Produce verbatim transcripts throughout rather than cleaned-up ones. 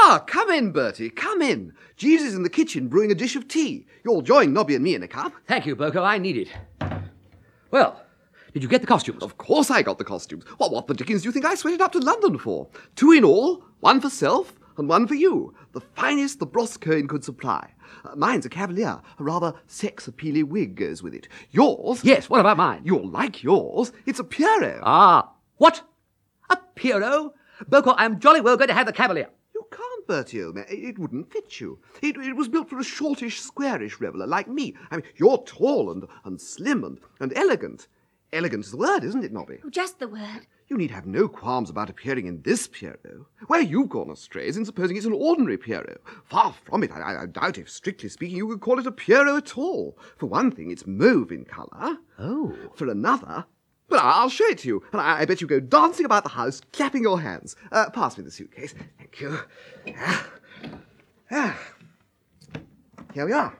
Ah, come in, Bertie, come in. Jeeves is in the kitchen brewing a dish of tea. You'll join Nobby and me in a cup. Thank you, Boko, I need it. Well, did you get the costumes? Of course I got the costumes. What, what the dickens do you think I sweated up to London for? Two in all, one for self and one for you. The finest the Broscoin could supply. Uh, mine's a cavalier. A rather sex-appealing wig goes with it. Yours? Yes, what about mine? You'll like yours. It's a Pierrot. Ah, what? A Pierrot? Boko, I'm jolly well going to have the cavalier. You can't, Bertie, old man. It, it wouldn't fit you. It, it was built for a shortish, squarish reveller like me. I mean, you're tall and, and slim and, and elegant. Elegant is the word, isn't it, Nobby? Oh, just the word. You need have no qualms about appearing in this Pierrot. Where you've gone astray is in supposing it's an ordinary Pierrot. Far from it. I, I doubt if, strictly speaking, you could call it a Pierrot at all. For one thing, it's mauve in colour. Oh. For another, well, I'll show it to you, and I, I bet you go dancing about the house, clapping your hands. Uh, pass me the suitcase. Thank you. Ah. Ah. Here we are.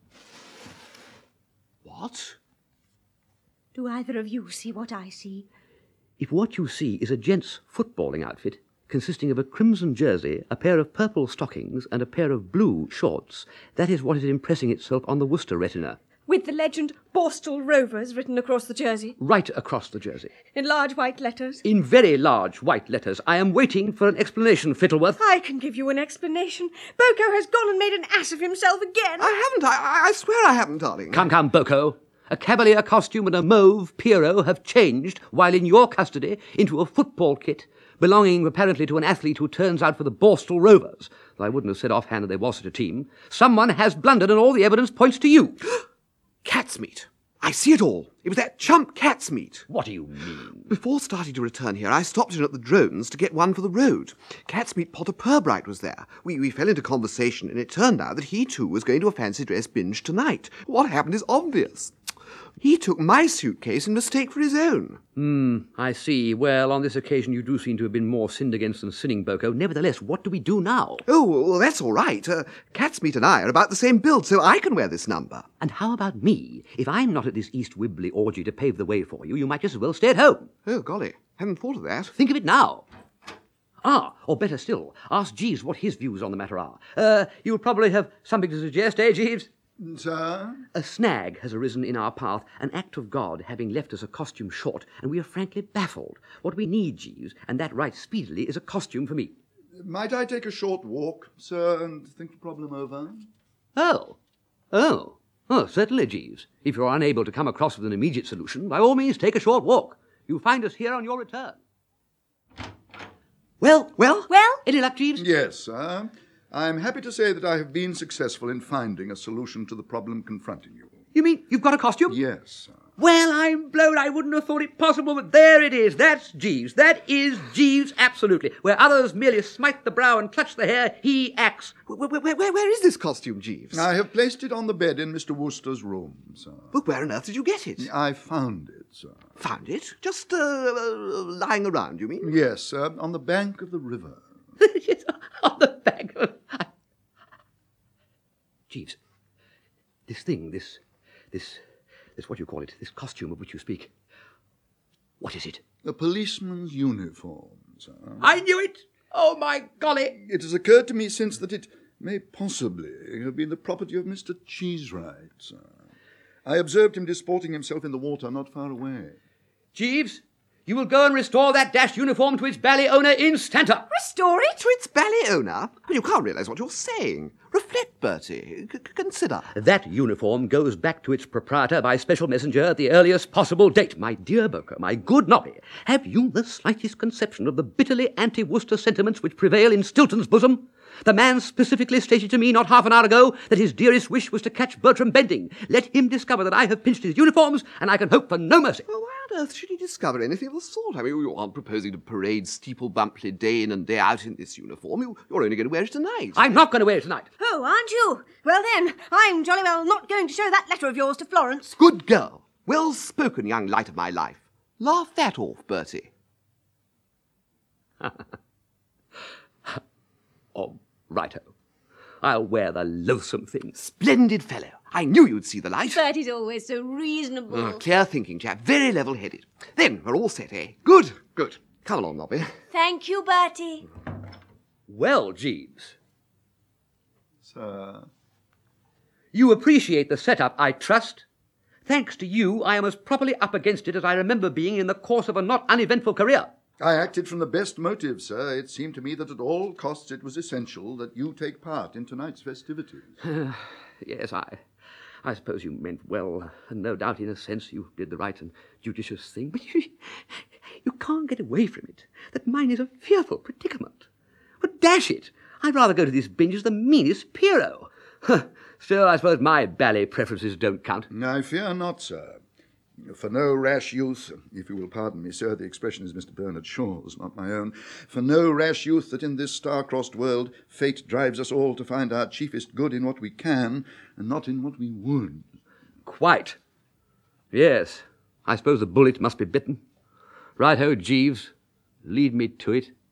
What? Do either of you see what I see? If what you see is a gent's footballing outfit consisting of a crimson jersey, a pair of purple stockings, and a pair of blue shorts, that is what is impressing itself on the Worcester retina. With the legend Borstal Rovers written across the jersey. Right across the jersey. In large white letters. In very large white letters. I am waiting for an explanation, Fittleworth. I can give you an explanation. Boko has gone and made an ass of himself again. I haven't. I, I swear I haven't, darling. Come, come, Boko. A cavalier costume and a mauve Pierrot have changed, while in your custody, into a football kit belonging apparently to an athlete who turns out for the Borstal Rovers. Though I wouldn't have said offhand that there was such a team. Someone has blundered and all the evidence points to you. Cat's meat. I see it all. It was that chump Cat's meat. What do you mean? Before starting to return here, I stopped in at the Drones to get one for the road. Cat's meat Potter Purbright was there. We, we fell into conversation, and it turned out that he too was going to a fancy dress binge tonight. What happened is obvious. He took my suitcase in mistake for his own. Hmm, I see. Well, on this occasion you do seem to have been more sinned against than sinning, Boko. Nevertheless, what do we do now? Oh, well, that's all right. Uh, Cat's meat and I are about the same build, so I can wear this number. And how about me? If I'm not at this East Wibley orgy to pave the way for you, you might just as well stay at home. Oh, golly. Hadn't thought of that. Think of it now. Ah, or better still, ask Jeeves what his views on the matter are. Uh, you'll probably have something to suggest, eh, Jeeves? Sir? A snag has arisen in our path, an act of God having left us a costume short, and we are frankly baffled. What we need, Jeeves, and that right speedily, is a costume for me. Might I take a short walk, sir, and think the problem over? Oh. Oh. Oh, certainly, Jeeves. If you're unable to come across with an immediate solution, by all means take a short walk. You'll find us here on your return. Well, well? Well? Any luck, Jeeves? Yes, sir. I'm happy to say that I have been successful in finding a solution to the problem confronting you. You mean you've got a costume? Yes, sir. Well, I'm blown. I wouldn't have thought it possible, but there it is. That's Jeeves. That is Jeeves, absolutely. Where others merely smite the brow and clutch the hair, he acts. Where, where, where, where is this costume, Jeeves? I have placed it on the bed in Mister Worcester's room, sir. But where on earth did you get it? I found it, sir. Found it? Just uh, uh, lying around, you mean? Yes, sir, on the bank of the river. Yes, on the bank of... Jeeves, this thing, this, this, this, what do you call it, this costume of which you speak, what is it? A policeman's uniform, sir. I knew it! Oh, my golly! It has occurred to me since that it may possibly have been the property of Mister Cheesewright, sir. I observed him disporting himself in the water not far away. Jeeves, you will go and restore that dashed uniform to its bally owner instanter. Restore it? To its bally owner? Well, you can't realise what you're saying. Reflect, Bertie. C- consider. That uniform goes back to its proprietor by special messenger at the earliest possible date. My dear Boko, my good Nobby, have you the slightest conception of the bitterly anti-Worcester sentiments which prevail in Stilton's bosom? The man specifically stated to me not half an hour ago that his dearest wish was to catch Bertram Bending. Let him discover that I have pinched his uniforms, and I can hope for no mercy. Well, why on earth should he discover anything of the sort? I mean, you aren't proposing to parade Steeple Bumpley day in and day out in this uniform. You, you're only going to wear it tonight. I'm not going to wear it tonight. Oh, aren't you? Well then, I'm jolly well not going to show that letter of yours to Florence. Good girl. Well spoken, young light of my life. Laugh that off, Bertie. Oh, righto. I'll wear the loathsome thing. Splendid fellow. I knew you'd see the light. Bertie's always so reasonable. Ah, clear thinking chap. Very level-headed. Then, we're all set, eh? Good, good. Come along, Nobby. Thank you, Bertie. Well, Jeeves, Sir. you appreciate the setup, I trust. Thanks to you, I am as properly up against it as I remember being in the course of a not uneventful career. I acted from the best motive, sir. It seemed to me that at all costs it was essential that you take part in tonight's festivities. Yes, I... I suppose you meant well, and no doubt in a sense you did the right and judicious thing, but you, you can't get away from it, that mine is a fearful predicament. But dash it, I'd rather go to this binge as the meanest Pierrot. Still, I suppose my ballet preferences don't count. I fear not, sir. For no rash youth, if you will pardon me, sir, the expression is Mister Bernard Shaw's, not my own, for no rash youth that in this star-crossed world fate drives us all to find our chiefest good in what we can, and not in what we would. Quite. Yes, I suppose the bullet must be bitten. Right-ho, Jeeves. Lead me to it.